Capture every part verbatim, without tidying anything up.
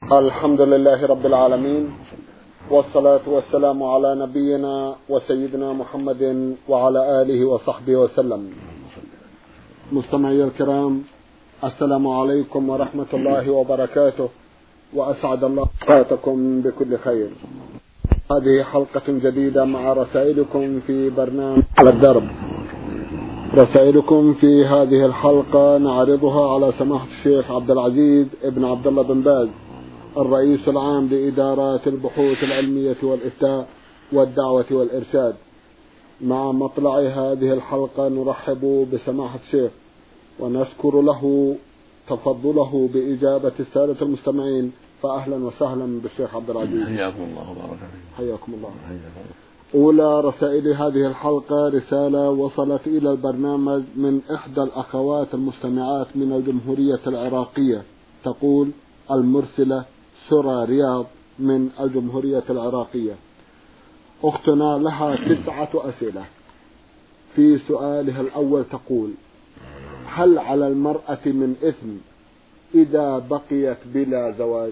الحمد لله رب العالمين، والصلاة والسلام على نبينا وسيدنا محمد وعلى آله وصحبه وسلم. مستمعي الكرام، السلام عليكم ورحمة الله وبركاته، وأسعد الله أوقاتكم بكل خير. هذه حلقة جديدة مع رسائلكم في برنامج على الدرب. رسائلكم في هذه الحلقة نعرضها على سماحة الشيخ عبد العزيز ابن عبد الله بن باز، الرئيس العام لإدارات البحوث العلمية والإفتاء والدعوة والإرشاد. مع مطلع هذه الحلقة نرحب بسماحة الشيخ ونشكر له تفضله بإجابة السادة المستمعين، فأهلا وسهلا بالشيخ عبد العزيز. حياكم الله وبارك فيكم. حياكم الله. أولى رسائل هذه الحلقة رسالة وصلت إلى البرنامج من إحدى الأخوات المستمعات من الجمهورية العراقية، تقول المرسلة سرى رياض من الجمهورية العراقية. أختنا لها تسعة أسئلة. في سؤالها الأول تقول: هل على المرأة من إثم إذا بقيت بلا زواج؟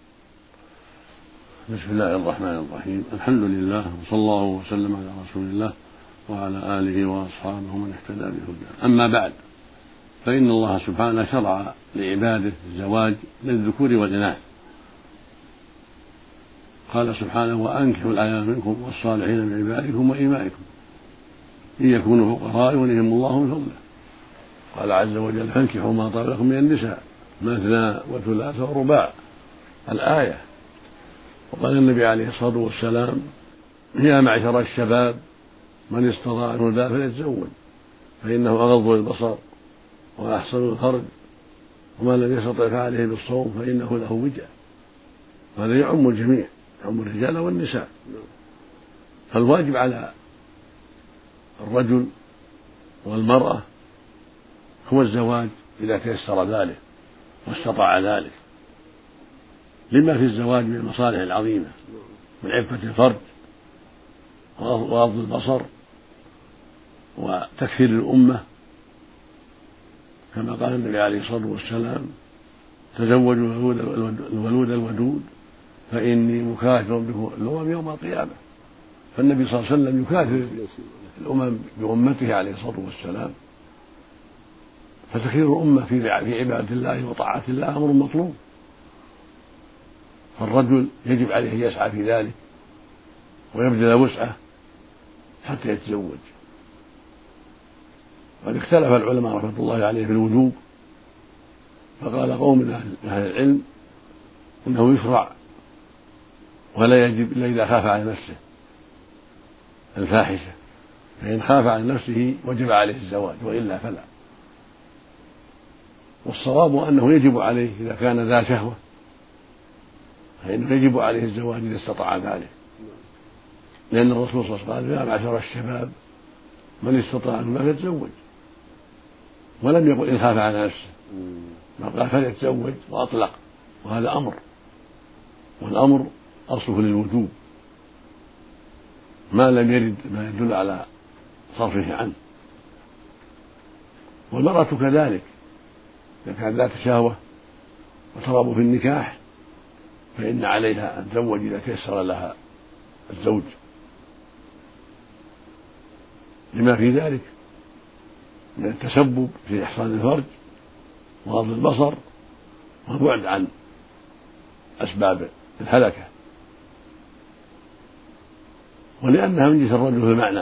بسم الله الرحمن الرحيم، الحمد لله وصلى الله وسلم على رسول الله وعلى آله وأصحابه من اهتدى بهداه. أما بعد، فإن الله سبحانه شرع لعباده الزواج للذكور والإناث. قال سبحانه: وأنكحوا الأيام منكم والصالحين من عبادكم وإمائكم إن يكونوا فقراء يغنيهم الله من فضله. قال عز وجل: فانكحوا ما طاب لكم من النساء مثنى وثلاث ورباع، الآية. وقال النبي عليه الصلاة والسلام: يا معشر الشباب من استطاع منكم الباء فليتزوج فإنه أغض للبصر وأحسن الفرج ومن لم يستطع فعليه بالصوم فإنه له وجاء. هذا يعم الجميع، يعم الرجال والنساء. فالواجب على الرجل والمرأة هو الزواج إذا تيسر ذلك واستطاع ذلك، لما في الزواج من المصالح العظيمة من عفة الفرج وغض البصر وتكثير الأمة، كما قال النبي عليه الصلاة والسلام: تزوجوا الولود الودود فإني مكاثر بكم الأمم يوم القيامة. فالنبي صلى الله عليه وسلم يكاثر الأمم بأمته عليه الصلاة والسلام. فتكثير الأمة في عبادة الله وطاعة الله أمر مطلوب، فالرجل يجب عليه أن يسعى في ذلك ويبذل وسعه حتى يتزوج. قد اختلف العلماء رحمة الله عليه في الوجوب، فقال قوم من أهل العلم إنه يشرع ولا يجب إلا إذا خاف على نفسه الفاحشة، فإن خاف على نفسه وجب عليه الزواج وإلا فلا. والصواب أنه يجب عليه إذا كان ذا شهوة، فإنه يجب عليه الزواج إذا استطاع ذلك، لأن الرسول صلى الله عليه وسلم قال: يا معشر الشباب من استطاع منكم فليتزوج، ولم يقل إن خاف على نفسه، ما قال فليتزوج وأطلق، وهذا أمر، والأمر أصله للوجوب ما لم يرد ما يدل على صرفه عنه. والمرأة كذلك إذا كانت ذات شهوة وترغب في النكاح فإن عليها أن تزوج إذا تيسر لها الزوج، لما في ذلك من التسبب في إحصان الفرج وغض البصر والبعد عن أسباب الهلكة، ولأنها من جنس الرجل في المعنى.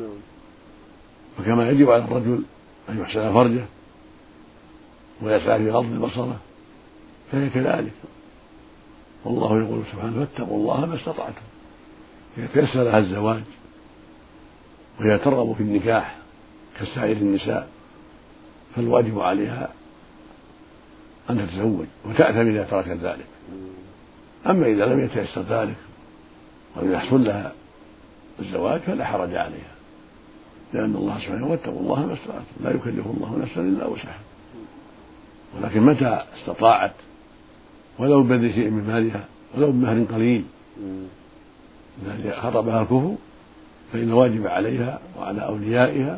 فكما يجب على الرجل أن يحسن فرجه ويسعى في غض بصره فهي كذلك. والله يقول سبحانه: فاتقوا الله ما استطعتم. إذا تيسر لها الزواج وهي ترغب في النكاح كسائر النساء فالواجب عليها أن تتزوج وتأثم إذا تركت ذلك. أما إذا لم يتيسر ذلك ولم يحصل لها الزواج فلا حرج عليها، لأن الله سبحانه: واتقوا الله ما استطعتم لا يكلف الله نفسا إلا وسعها. ولكن متى استطاعت ولو بذل شيء من مالها ولو بمهر قليل إذا خطبها الكفو فإن واجب عليها وعلى أوليائها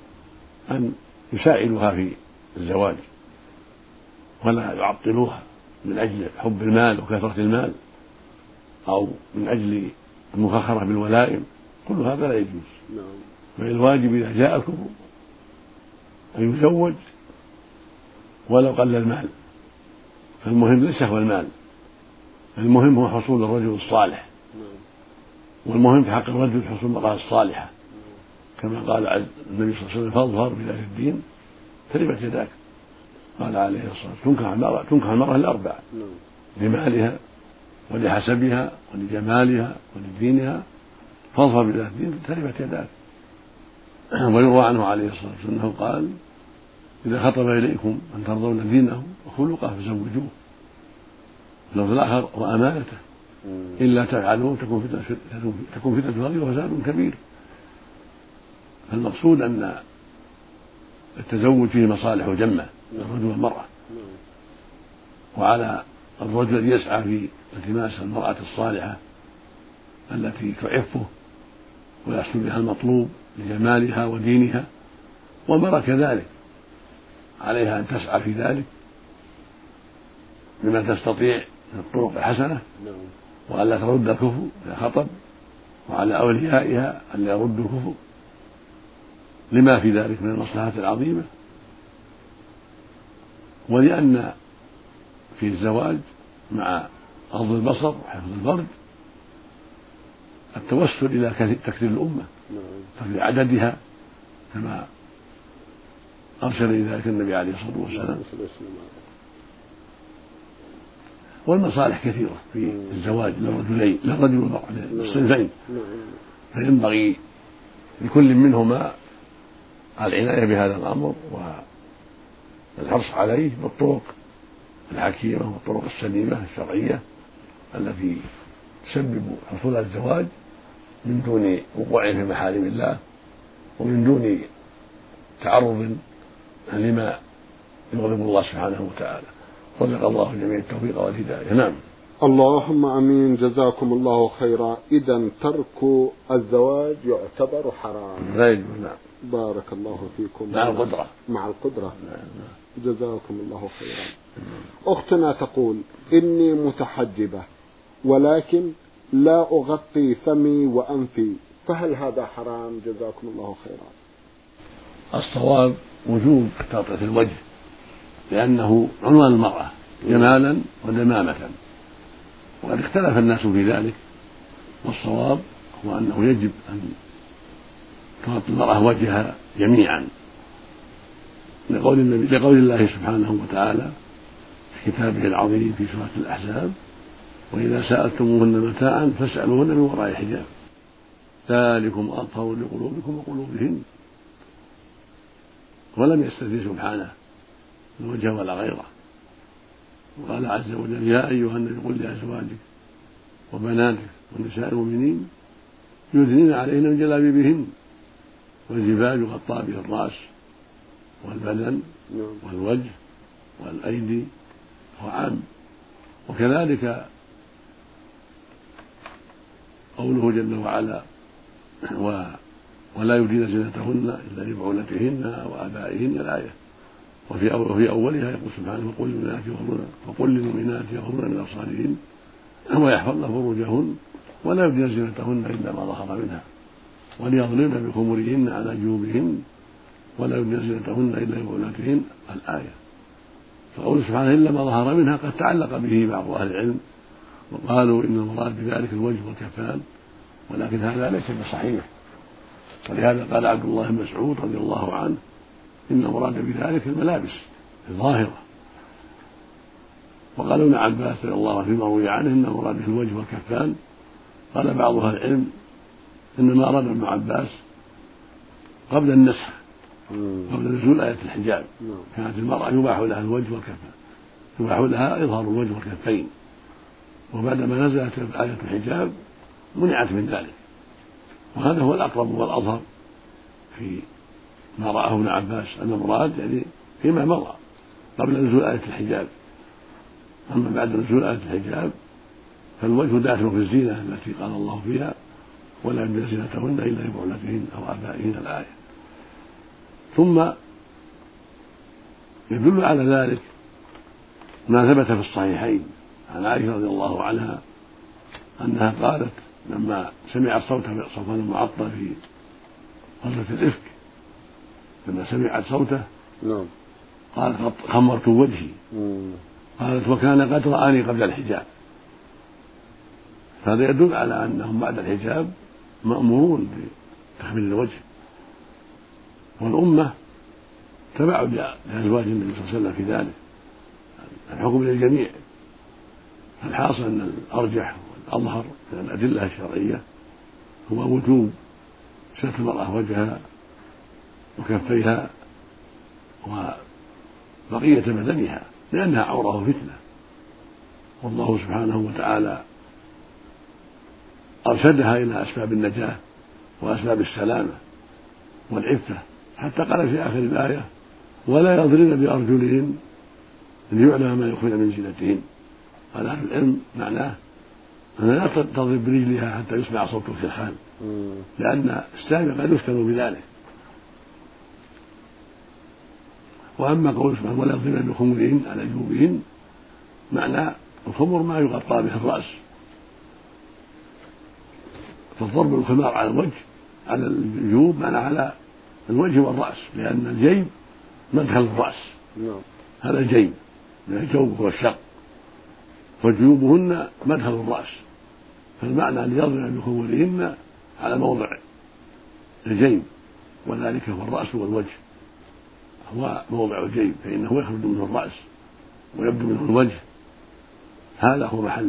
أن يساعدوها في الزواج ولا يعطلوها من أجل حب المال وكثرة المال أو من أجل المفاخرة بالولائم، كل هذا لا يجوز. بل الواجب إذا جاء الكفر أن يزوج ولو قل المال، فالمهم ليس هو المال، المهم هو حصول الرجل الصالح، والمهم في حق الرجل حصول المرأة الصالحة، كما قال النبي صلى الله عليه وسلم: فاظهر بذات الدين تربت يداك. قال عليه الصلاة والسلام: تنكح المرأة لأربع: لمالها ولحسبها ولجمالها ولدينها، فاظهر بذات الدين تربت يداك. ويروى عنه عليه الصلاة والسلام أنه قال: إذا خطب إليكم من ترضون دينه وخلقه فزوجوه. اللفظ الآخر: وأمانته، إلا تفعلوه تكون فتنة في الأرض وفساد كبير. المقصود أن التزوج فيه مصالح جمة للرجل والمرأة، وعلى الرجل أن يسعى في التماس المرأة الصالحة التي تعفه ويحصل بها المطلوب لجمالها ودينها، والمرأة كذلك عليها أن تسعى في ذلك بما تستطيع من الطرق الحسنة، وألا ترد الكفر إذا خطب، وعلى أوليائها أن لا يردوا الكفر لما في ذلك من المصلحة العظيمة، ولأن في الزواج مع غض البصر وحفظ الفرج التوسل إلى تكثير الأمة، تكثير عددها، كما أرشد إلى ذلك النبي عليه الصلاة والسلام. والمصالح كثيرة في الزواج للرجلين، للرجل والمرأة، للصنفين، فينبغي لكل منهما العناية بهذا الأمر والحرص عليه بالطرق الحكيمة والطرق السليمة الشرعية التي تسبب حصول الزواج من دون وقوع في محارم الله ومن دون تعرض لما يغضب الله سبحانه وتعالى. رزق الله جميع التوفيق والهداية. نعم. اللهم امين. جزاكم الله خيرا. اذا ترك الزواج يعتبر حرام. نعم. بارك الله فيكم. مع القدرة. مع القدرة. نعم. جزاكم الله خيرا. اختنا تقول: اني متحجبة ولكن لا اغطي فمي وانفي، فهل هذا حرام؟ جزاكم الله خيرا. الصواب وجوب تغطية الوجه، لأنه عنوان المرأة جمالا ودمامة، وقد اختلف الناس في ذلك، والصواب هو أنه يجب أن تغطي المرأة وجهها جميعا، لقول النبي لقول الله سبحانه وتعالى في كتابه العظيم في سورة الأحزاب: وإذا سألتموهن متاعا فاسألوهن من وراء حجاب ذلكم أطهر لقلوبكم وقلوبهن. ولم يستثني سبحانه الوجه ولا غيره، وقال عز وجل: يا أيها النبي قل لأزواجك وبناتك ونساء المؤمنين يدنين عليهن من جلابيبهن، والجبال يغطى به الرأس والبدن والوجه والأيدي، هو عام. وكذلك قوله جل وعلا: و ولا يبدين زينتهن إلا لبعولتهن وآبائهن، الآية. وفي وفي أولها يقول سبحانه: وقل للمؤمنات يغضضن وقل للمؤمنات يغضضن من أبصارهن ويحفظن فروجهن ولا يبدين زينتهن إلا ما ظهر منها وليضربن بخمرهن على جيوبهن ولا يبدين زينتهن إلا لبعولتهن، الآية. فقوله سبحانه إلا ما ظهر منها قد تعلق به بعض أهل العلم وقالوا إن المراد بذلك الوجه والكفان، ولكن هذا ليس بصحيح، ولهذا قال عبد الله بن مسعود رضي الله عنه: إن المراد بذلك الملابس الظاهرة. وقال ابن عباس رضي الله عنه فيما روي عنه إن المراد به الوجه والكفان. قال بعض أهل العلم إنما أراد ابن عباس قبل النسخ، قبل نزول آية الحجاب، كانت المرأة يباح لها الوجه والكفان، يباح لها إظهار الوجه والكفين، وبعدما نزلت آية الحجاب منعت من ذلك. وهذا هو الأقرب والأظهر في ما رآه ابن عباس، أن المراد يعني فيما مضى قبل نزول آية الحجاب. أما بعد نزول آية الحجاب فالوجه داخل في الزينة التي قال الله فيها: ولا يبدين زينتهن إلا لبعولتهن أو آبائهن، الآية. ثم يدل على ذلك ما ثبت في الصحيحين عن عائشة رضي الله عنها أنها قالت لما سمعت صوت صفوان المعطل في غزوة الإفك، لما سمعت صوته قالت خمرت وجهي، قالت وكان قد رآني قبل الحجاب. هذا يدل على أنهم بعد الحجاب مأمورون بتخمير الوجه، والأمة تبعد لأزواج النبي صلى الله عليه وسلم في ذلك، الحكم للجميع. الحاصل أن الأرجح والأظهر من الأدلة الشرعية هو وجوب ستر المرأة وجهها وكفيها وبقية بدنها، لأنها عورة فتنة، والله سبحانه وتعالى أرشدها إلى أسباب النجاة وأسباب السلامة والعفة، حتى قال في آخر الآية ولا يضربن بأرجلهن ليعلم ما يخفين من زينتهن. قال أهل العلم معناه أنها لا تضرب برجلها حتى يسمع صوت الخلخال، لأن السامع قد يفتن بذلك. وأما قول سبحانه ولا يضربن بخمرهن على جيوبهن، معنى الخمر ما يغطى به الرأس، فالضرب الخمار على الوجه على الجيوب معنى على الوجه والرأس، لأن الجيب مدخل الرأس، هذا الجيب من الجوب هو الشق، وجيوبهن مدخل الرأس، فالمعنى أن يضربن بخمرهن على موضع الجيب، وذلك هو الرأس والوجه، هو موضع الجيب فإنه يخرج منه الرأس ويبدو منه الوجه، هذا هو محل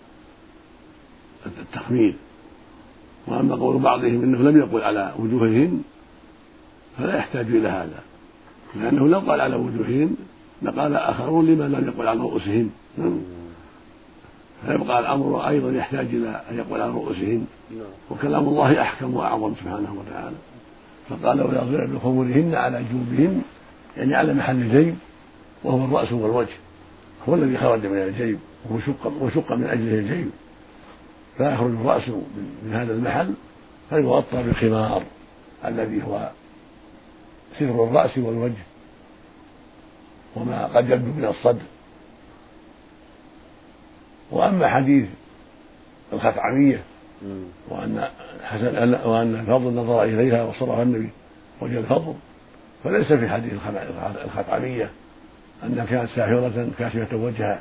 التخمير. وأما قول بعضهم إنه لم يقل على وجوههن فلا يحتاج إلى هذا، لأنه لو قال على وجوههن لقال آخرون لما لم يقل على رؤوسهن، فيبقى الأمر أيضا يحتاج إلى أن يقول على رؤوسهن، وكلام الله أحكم وأعظم سبحانه وتعالى، فقال ويضربن بخمرهن على جيوبهن، يعني على محل الجيب وهو الرأس والوجه، هو الذي خرج من الجيب وشق, وشق من أجله الجيب، فيخرج الرأس من هذا المحل فيغطى بالخمار الذي هو ستر الرأس والوجه وما قد يبدو من الصدر. وأما حديث الخثعمية وأن حسن وأن الفضل نظر إليها وصرف النبي وجه الفضل، فليس في حديث الخثعمية أنها كانت ساهرة كاشفة وجهها،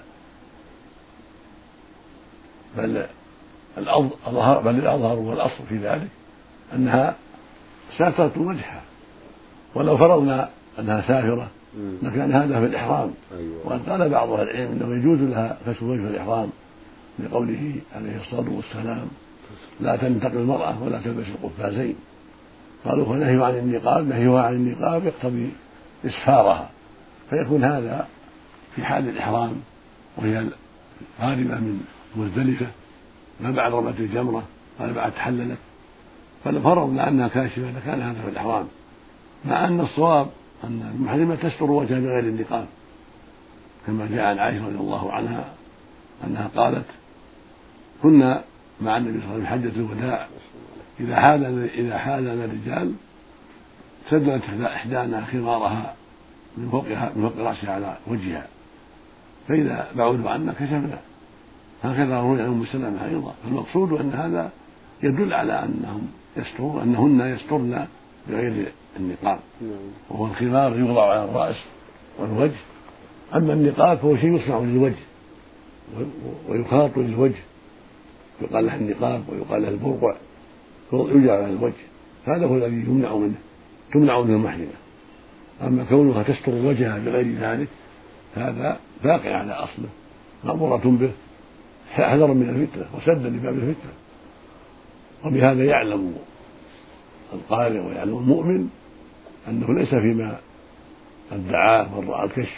بل الأظهر بل الأظهر والأصل في ذلك أنها ساترت وجهها، ولو فرضنا أنها ساهرة لكان هذا في الإحرام. وقد قال بعض أهل العلم أنه يجوز لها كشف وجه في الإحرام لقوله عليه الصلاة والسلام لا تنتقل المرأة ولا تلبس القفازين، قالوا فنهي عن النقاب نهيها عن النقاب يقتضي إسفارها، فيكون هذا في حال الإحرام وهي غاربة من مزدلفة ما بعد رمة الجمرة ولا بعد تحللت، فلو فرضنا أنها كاشفة لكان هذا في الإحرام، مع أن الصواب أن المحرمة تستر وجهها بغير النقاب، كما جاء عن عائشة رضي الله عنها أنها قالت كنا مع النبي صلى الله عليه وسلم حجة الوداع إذا حال إذا حالنا الرجال سدلت إحدانا خمارها من فوقها من فوق رأسها على وجهها، فإذا بعدوا عنا كشفنا، هكذا روي عن أم سلمة أيضا. فالمقصود أن هذا يدل على أنهم يسترون أنهن يسترن بغير النقاب، وهو الخمار يوضع على الرأس والوجه. أما النقاب فهو شيء يصنع للوجه ويخاط للوجه، يقال له النقاب ويقال له البرقع، يوجع على الوجه، هذا هو الذي يمنع منه تمنع منه المحرمة. أما كونها تستر وجهها بغير ذلك هذا باقي على أصله مأمورة به حذرا من الفتنة وسدا لباب الفتنة. وبهذا يعلم القارئ ويعلم المؤمن أنه ليس فيما ادعاه من رأى الكشف،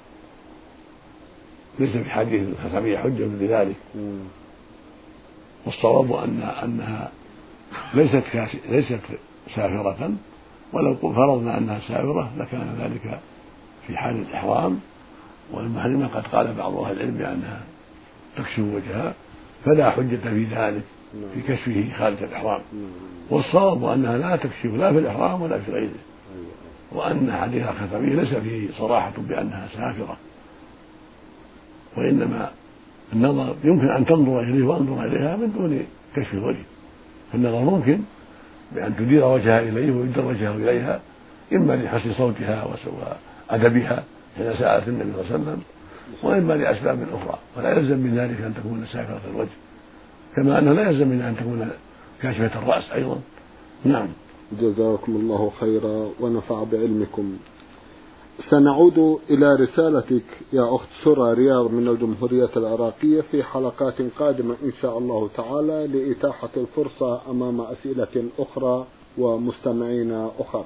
ليس في حديث الخثعمية حجة لذلك، والصواب أن أنها ليست ليست سافرة، ولو فرضنا أنها سافرة لكان ذلك في حال الإحرام، والمحرمة قد قال بعض أهل العلم بأنها تكشف وجهها، فلا حجة في ذلك في كشفه خارج الإحرام، والصواب أنها لا تكشف لا في الإحرام ولا في غيره، وأن حديث الخثعمية ليس فيه صراحة بأنها سافرة، وإنما النظر يمكن أن تنظر إليه وأنظر إليها من دون كشف الوجه، فالنظر ممكن بأن تدير وجهها إليه ويدر وجهه إليها، إما لحسن صوتها وأدبها حين سألت النبي صلى الله عليه وسلم، وإما لأسباب أخرى، ولا يلزم من ذلك أن تكون سافرة الوجه، كما أنه لا يلزم منها أن تكون كاشفة الرأس أيضا. نعم. جزاكم الله خيرا ونفع بعلمكم. سنعود إلى رسالتك يا أخت سرى رياض من الجمهورية العراقية في حلقات قادمة إن شاء الله تعالى لإتاحة الفرصة أمام أسئلة أخرى ومستمعين أخر.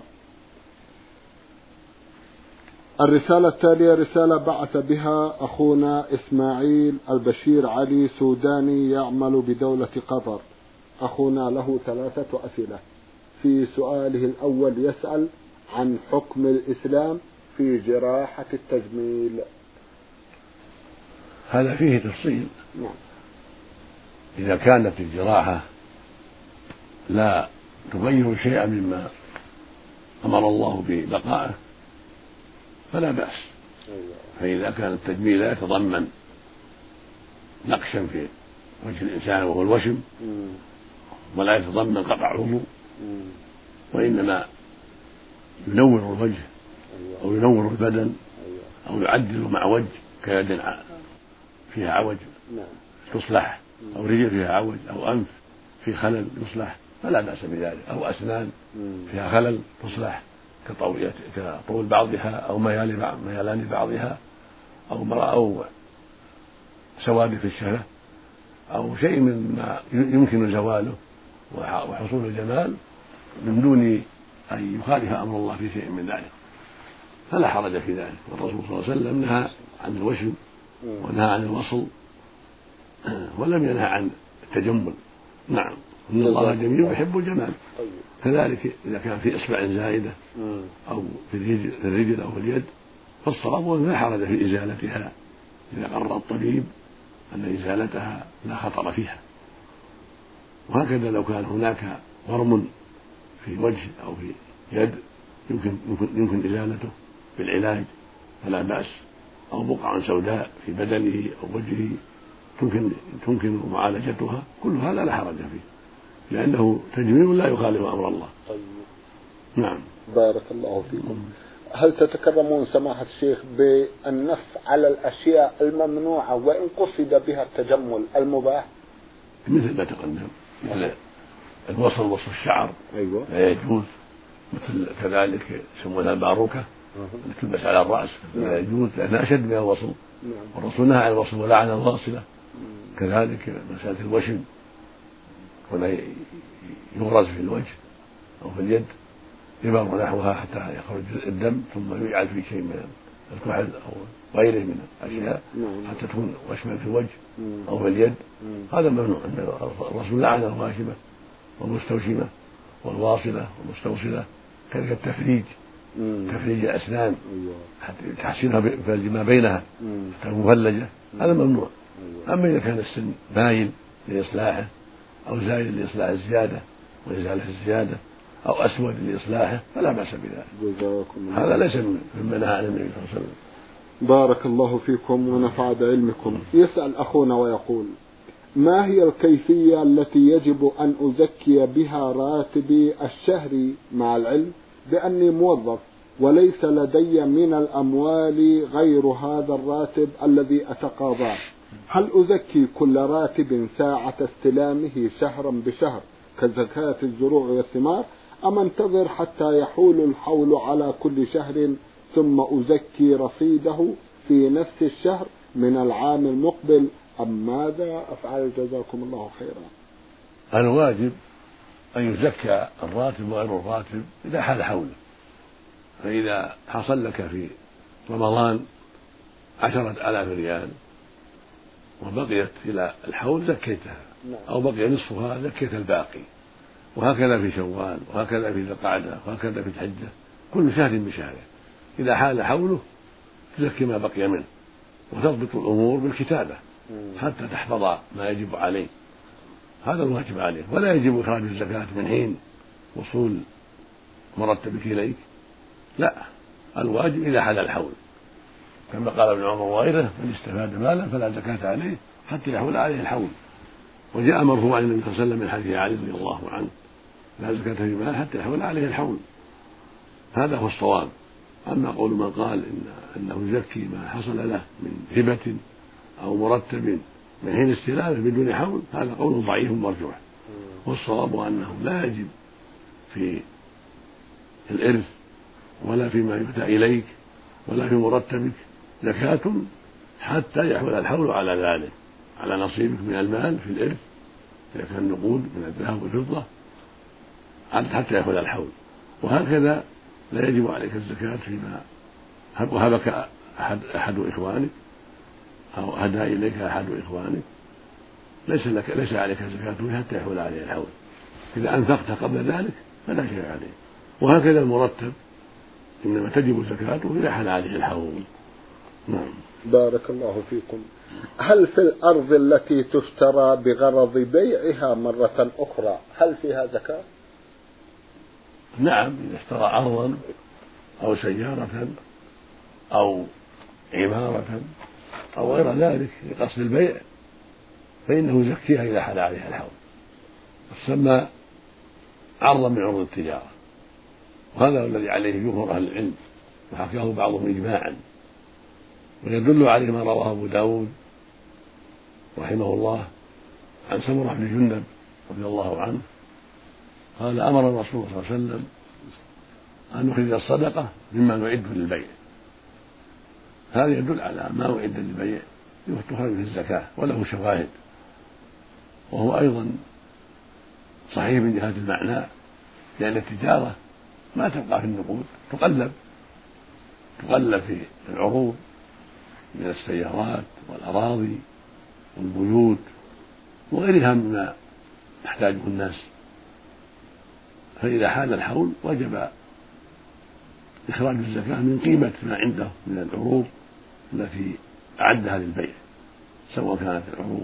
الرسالة التالية رسالة بعث بها أخونا إسماعيل البشير علي سوداني يعمل بدولة قطر. أخونا له ثلاثة أسئلة. في سؤاله الأول يسأل عن حكم الإسلام في جراحة التجميل. هذا فيه تفصيل. نعم. إذا كانت الجراحة لا تغير شيئا مما أمر الله ببقائه فلا بأس. فإذا كان التجميل لا يتضمن نقشا في وجه الإنسان وهو الوشم ولا يتضمن قطع عضو وإنما ينور الوجه أو ينور البدن أو يعدل مع وجه كيد فيها عوج تصلح أو رجل فيها عوج أو أنف في خلل يصلح فلا بأس بذلك، أو أسنان فيها خلل تصلح كطول بعضها أو ميلان بعضها أو مرأة أو سواد في الشفة أو شيء مما يمكن زواله وحصول الجمال من دون أن يخالف أمر الله في شيء من ذلك فلا حرج في ذلك. والرسول صلى الله عليه وسلم نهى عن الوشم ونهى عن الوصل ولم ينهى عن التجمل. نعم، إن الله جميل يحب الجمال. كذلك إذا كان في إصبع زائدة أو في الرجل أو في اليد فالصواب لا حرج في إزالتها إذا قرر الطبيب أن إزالتها لا خطر فيها. وهكذا لو كان هناك ورم في وجه أو في يد يمكن يمكن إزالته بالعلاج فلا بأس، أو بقعة سوداء في بدنه أو وجهه تمكن تمكن معالجتها، كل هذا لا حرج فيه لأنه تجميل لا يخالف أمر الله. طيب. نعم. بارك الله فيكم. هل تتكرمون سماحة الشيخ بالنص على الأشياء الممنوعة وإن قصد بها التجمل المباح؟ مثل ما تقدم، مثل الوصل وصل الشعر. أيوة. لا يجوز. مثل كذلك يسمونها الباروكة اللي تلبس على الرأس لا يجوز لأنها أشد من الوصل. نعم. والرسول نهى عن الوصل ولعن الواصلة. كذلك مسألة الوشم ولا يغرز في الوجه أو في اليد يبر نحوها حتى يخرج الدم ثم يجعل في شيء من الكحل أو غيره من الأشياء حتى تكون وشما في الوجه أو في اليد، هذا ممنوع. الرسول لعن الواشمة والمستوشمة والواصلة والمستوصلة. كذلك التفريج تفريج الأسنان حتى تحسينها ما بينها حتى مفلجة، هذا ممنوع. أما إذا كان السن باين لإصلاحه أو زايد لإصلاح الزيادة وإزالة الزيادة أو أسود لإصلاحه فلا بأس بذلك. هذا ليس مما نهى عن النبي صلى الله عليه وسلم. بارك الله فيكم ونفع بعلمكم. يسأل أخونا ويقول: ما هي الكيفية التي يجب أن أزكي بها راتبي الشهري مع العلم بأني موظف وليس لدي من الأموال غير هذا الراتب الذي أتقاضاه؟ هل أزكي كل راتب ساعة استلامه شهرا بشهر كزكاة الزروع والثمار، أم انتظر حتى يحول الحول على كل شهر ثم أزكي رصيده في نفس الشهر من العام المقبل، أم ماذا أفعل؟ جزاكم الله خيرا. الواجب أن يزكى الراتب وغير الراتب إذا حال حوله. فإذا حصل لك في رمضان عشرة آلاف ريال وبقيت إلى الحول زكيتها، أو بقي نصفها زكيت الباقي، وهكذا في شوال وهكذا في ذي القعدة وهكذا في الحجة، كل شهر بشهره. إذا حال حوله تزكي ما بقي منه وتضبط الأمور بالكتابة حتى تحفظ ما يجب عليه، هذا الواجب عليه. ولا يجب إخراج الزكاة من حين وصول مرتبك إليك، لا، الواجب إذا حال الحول. كما قال ابن عمر وغيره: من استفاد مالا فلا زكاة عليه حتى يحول عليه الحول. وجاء مرفوعا عن النبي صلى الله عليه وسلم من حديث علي رضي الله عنه: لا زكاة في مال حتى يحول عليه الحول. هذا هو الصواب. أما قول من قال إن أنه يزكي ما حصل له من هبة أو مرتب من حين استلامه بدون حول، هذا قول ضعيف مرجوح. والصواب أنه لا يجب في الإرث ولا فيما يؤتى إليك ولا في مرتبك زكاة حتى يحول الحول على ذلك، على نصيبك من المال في الإرث إذا كان نقود من الذهب والفضة حتى يحول الحول. وهكذا لا يجب عليك الزكاة فيما هبك أحد, أحد إخوانك أو أهدى إليك أحد إخوانك، ليس لك ليس عليك الزكاة فيه حتى يحول عليه الحول. إذا أنفقت قبل ذلك فلا شيء عليه. وهكذا المرتب إنما تجب زكاته إذا حل عليه الحول. نعم. بارك الله فيكم. هل في الأرض التي تشترى بغرض بيعها مرة أخرى هل فيها زكاة؟ نعم، إذا اشترى أرضا أو سيارة أو عمارة أو غير ذلك لقصد البيع فإنه يزكيها إذا حل عليها الحول، تسمى عرضا من عروض التجارة. وهذا الذي عليه جمهور أهل العلم، وحكاه بعضهم إجماعا. ويدل عليه ما رواه أبو داود رحمه الله عن سمرة بن جندب رضي الله عنه قال: أمر الرسول صلى الله عليه وسلم أن نخرج الصدقة مما نعد للبيع. هذا يدل على ما أعد للبيع تخرج في الزكاة، وله شواهد. وهو أيضا صحيح من جهة المعنى، لأن التجارة ما تبقى في النقود، تقلب تقلب في العروض من السيارات والأراضي والبيوت وغيرها مما يحتاجه الناس. فإذا حال الحول وجب إخراج الزكاة من قيمة ما عنده من العروض التي أعدها للبيع، سواء كانت العروض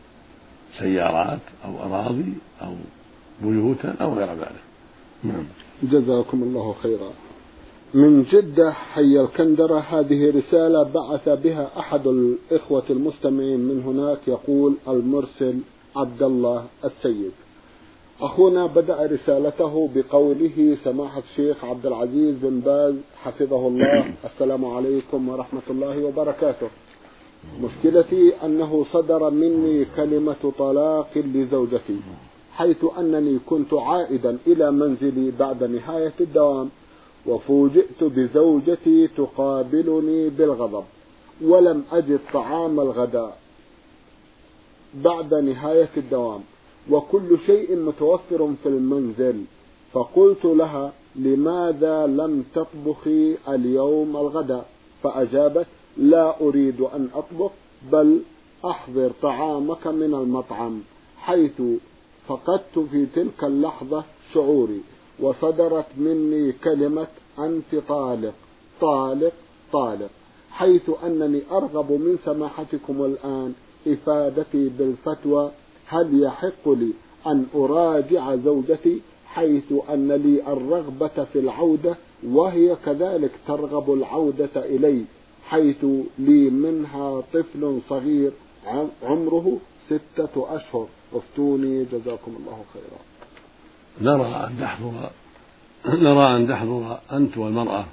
سيارات أو أراضي أو بيوتا أو غير ذلك. نعم. جزاكم الله خيرا. من جدة حي الكندرة، هذه رسالة بعث بها أحد الإخوة المستمعين من هناك، يقول المرسل عبد الله السيد: أخونا بدأ رسالته بقوله: سماحة الشيخ عبد العزيز بن باز حفظه الله، السلام عليكم ورحمة الله وبركاته. مشكلتي أنه صدر مني كلمة طلاق لزوجتي، حيث أنني كنت عائدا إلى منزلي بعد نهاية الدوام، وفوجئت بزوجتي تقابلني بالغضب، ولم أجد طعام الغداء بعد نهاية الدوام، وكل شيء متوفر في المنزل. فقلت لها: لماذا لم تطبخي اليوم الغداء؟ فأجابت: لا أريد أن أطبخ، بل أحضر طعامك من المطعم، حيث فقدت في تلك اللحظة شعوري، وصدرت مني كلمة: أنت طالق طالق طالق، حيث أنني أرغب من سماحتكم الآن إفادتي بالفتوى. هل يحق لي أن أراجع زوجتي، حيث أن لي الرغبة في العودة وهي كذلك ترغب العودة إلي، حيث لي منها طفل صغير عمره ستة أشهر؟ افتوني جزاكم الله خيرا. نرى أن تحضر نرى أن تحضر أنت والمرأة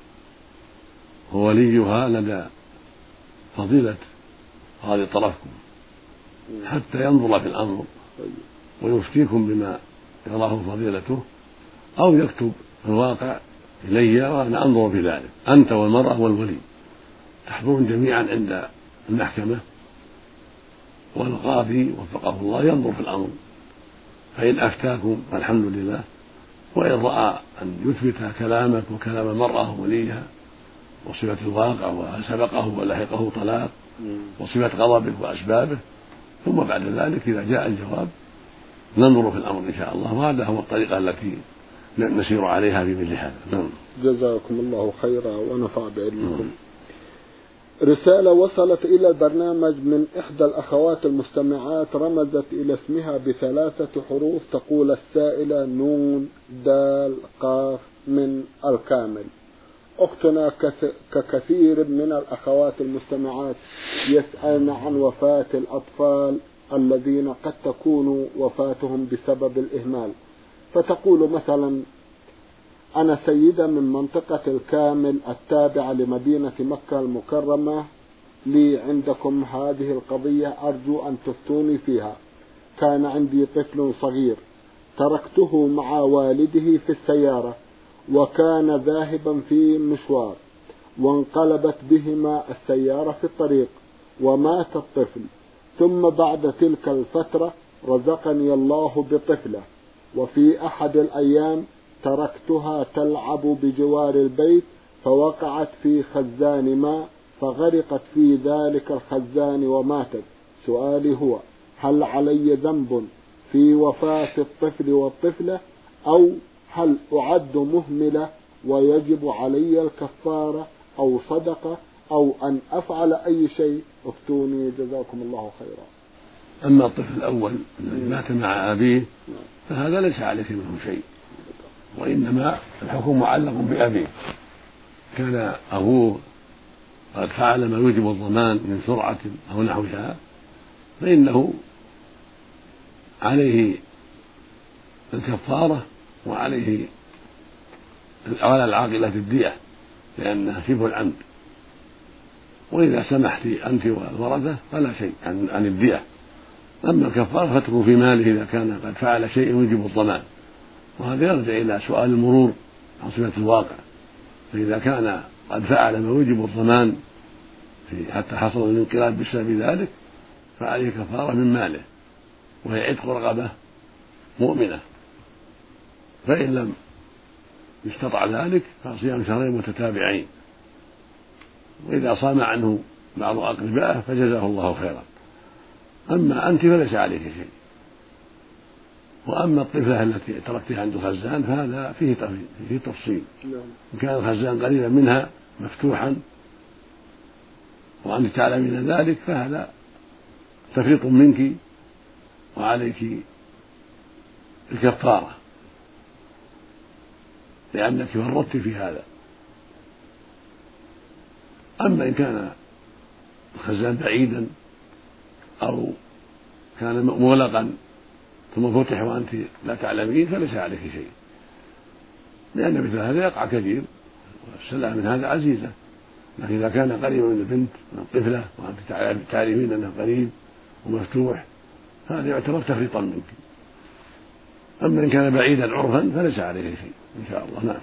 ووليها لدى فضيلة هذه طرفكم حتى ينظر في الأمر ويفتيكم بما يراه فضيلته، أو يكتب الواقع إلي وأنا أنظر في ذلك. أنت والمرأة والولي تحضرون جميعا عند المحكمة، والقاضي وفقه الله ينظر في الأمر، فإن أفتاكم فالحمد لله، وإن رأى أن يثبت كلامك وكلام المرأة ووليها وصفة الواقع وهل سبقه ولحقه طلاق وصفة غضبك وأسبابه، ثم بعد ذلك إذا جاء الجواب ننظر في الأمر إن شاء الله. وهذا هو الطريقة التي نسير عليها في مثل هذا. نعم. جزاكم الله خيرا ونفع بعلمكم. رسالة وصلت إلى البرنامج من إحدى الأخوات المستمعات، رمزت إلى اسمها بثلاثة حروف، تقول السائلة: نون دال قاف من الكامل. أختنا ككثير من الأخوات المستمعات يسألن عن وفاة الأطفال الذين قد تكون وفاتهم بسبب الإهمال، فتقول مثلا: أنا سيدة من منطقة الكامل التابعة لمدينة مكة المكرمة، لي عندكم هذه القضية أرجو أن تفتوني فيها. كان عندي طفل صغير تركته مع والده في السيارة، وكان ذاهبا في مشوار، وانقلبت بهما السيارة في الطريق ومات الطفل. ثم بعد تلك الفترة رزقني الله بطفلة، وفي أحد الأيام تركتها تلعب بجوار البيت فوقعت في خزان ماء فغرقت في ذلك الخزان وماتت. سؤالي هو: هل علي ذنب في وفاة الطفل والطفلة، أو هل أعد مهملة ويجب علي الكفارة أو صدقة أو أن أفعل أي شيء؟ افتوني جزاكم الله خيرا. أما الطفل الأول الذي مات مع أبيه فهذا ليس عليك منه شيء، وإنما الحكم معلق بأبيه. كان أبوه قد فعل ما يوجب الضمان من سرعة أو نحوها فإنه عليه الكفارة وعليه على العاقلة الدية، لأنها شبه العمد. وإذا سمحت أنت والورثة فلا شيء عن, عن الدية. أما الكفارة فتكون في ماله إذا كان قد فعل شيء يوجب الضمان، وهذا يرجع إلى سؤال المرور عن صفة الواقع. فإذا كان قد فعل ما يوجب الضمان حتى حصل الانقلاب بسبب ذلك فعليه كفارة من ماله، وهي عتق رقبة مؤمنة. فإن لم يستطع ذلك فصيام شهرين متتابعين، وإذا صام عنه بعض أقربائه فجزاه الله خيرا. أما أنت فليس عليك شيء. وأما الطفلة التي تركتها عند الخزان فهذا فيه فيه تفصيل. إن كان الخزان قريبا منها مفتوحا وأنت تعلمين ذلك فهذا تفريط منك وعليك الكفارة، لأنك فرطت في هذا. أما إن كان الخزان بعيدا أو كان مغلقا ثم فتح وأنت لا تعلمين فليس عليك شيء، لأن مثل هذا يقع كثير والسلامة من هذا عزيزة. لكن إذا كان قريبا من البنت من الطفلة وأنت تعرفين أنه قريب ومفتوح فهذا يعتبر تفريطا منك. أما إن كان بعيدا عرفا فليس عليه شيء إن شاء الله. نعم.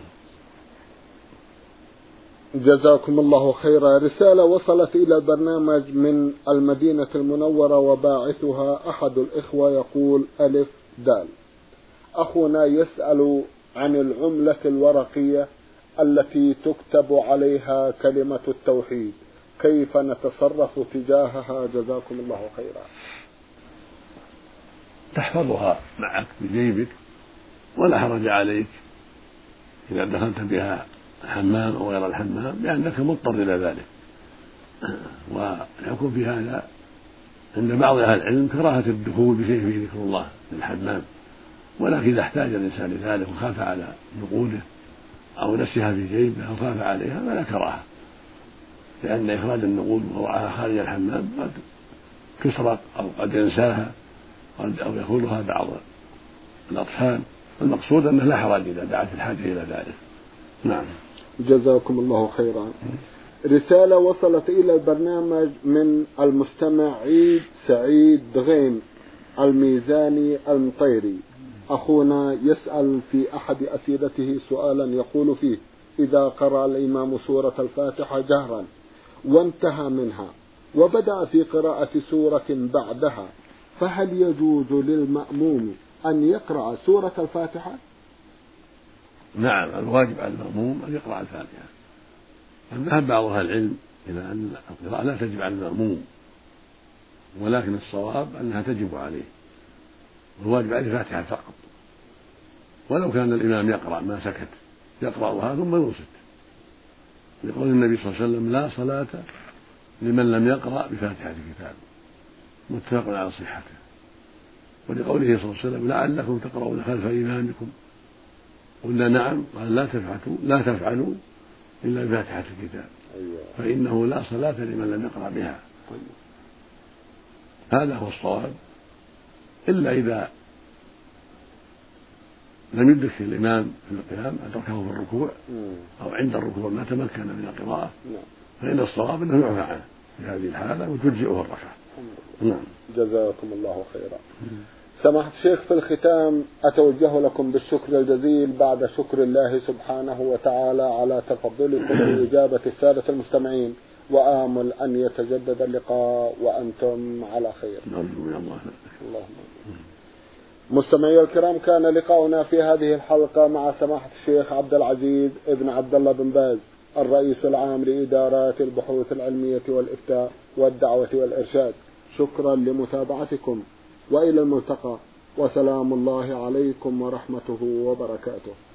جزاكم الله خيرا. رسالة وصلت إلى البرنامج من المدينة المنورة وباعثها أحد الإخوة يقول: ألف دال. أخونا يسأل عن العملة الورقية التي تكتب عليها كلمة التوحيد، كيف نتصرف تجاهها؟ جزاكم الله خيرا. تحفظها معك بجيبك ولا حرج عليك إذا دخلت بها الحمام أو غير الحمام، لأنك مضطر إلى ذلك. ويكون في هذا عند بعض أهل العلم كراهة الدخول بشيء فيه ذكر الله في الحمام، ولكن إذا احتاج الإنسان لذلك وخاف على نقوده أو نسيها في جيبه أو خاف عليها فلا كراهة، لأن إخراج النقود ووضعها خارج الحمام قد تسرق أو قد ينساها أو يأخذها بعض الأطفال. المقصود أنه لا حرج إذا دعت الحاجة إلى ذلك. نعم. جزاكم الله خيرا. رسالة وصلت إلى البرنامج من المستمع عيد سعيد غيم الميزاني المطيري. أخونا يسأل في أحد أسئلته سؤالا يقول فيه: إذا قرأ الإمام سورة الفاتحة جهرا وانتهى منها وبدأ في قراءة سورة بعدها، فهل يجوز للمأموم أن يقرأ سورة الفاتحة؟ نعم، الواجب على المأموم أن يقرأ الفاتحة. ذهب بعض أهل العلم إلى أن القراءة لا تجب على المأموم، ولكن الصواب أنها تجب عليه، والواجب عليه الفاتحة فقط، ولو كان الإمام يقرأ ما سكت يقرأها ثم ينصت، لقول النبي صلى الله عليه وسلم: لا صلاة لمن لم يقرأ بفاتحة الكتاب، متفق على صحته. ولقوله صلى الله عليه وسلم: لعلكم تقرؤون خلف إمامكم، قلنا نعم، قال لا تفعلوا لا تفعلوا إلا بفاتحة الكتاب، أيوة. فإنه لا صلاة لمن لم يقرأ بها. هذا هو الصواب، إلا إذا لم يدرك الإمام في القيام أدركه في الركوع أو عند الركوع ما تمكن من القراءة، فإن الصواب أنه يعفى عنه في هذه الحالة وتجزئه الركعة. نعم. جزاكم الله خيرا. سماحة الشيخ، في الختام أتوجه لكم بالشكر الجزيل بعد شكر الله سبحانه وتعالى على تفضلكم بإجابة السادة المستمعين، وآمل أن يتجدد اللقاء وأنتم على خير. اللهم مستمعي الكرام، كان لقاؤنا في هذه الحلقة مع سماحة الشيخ عبد العزيز ابن عبد الله بن باز، الرئيس العام لإدارات البحوث العلمية والإفتاء والدعوة والإرشاد. شكرا لمتابعتكم، وإلى الملتقى، وسلام الله عليكم ورحمته وبركاته.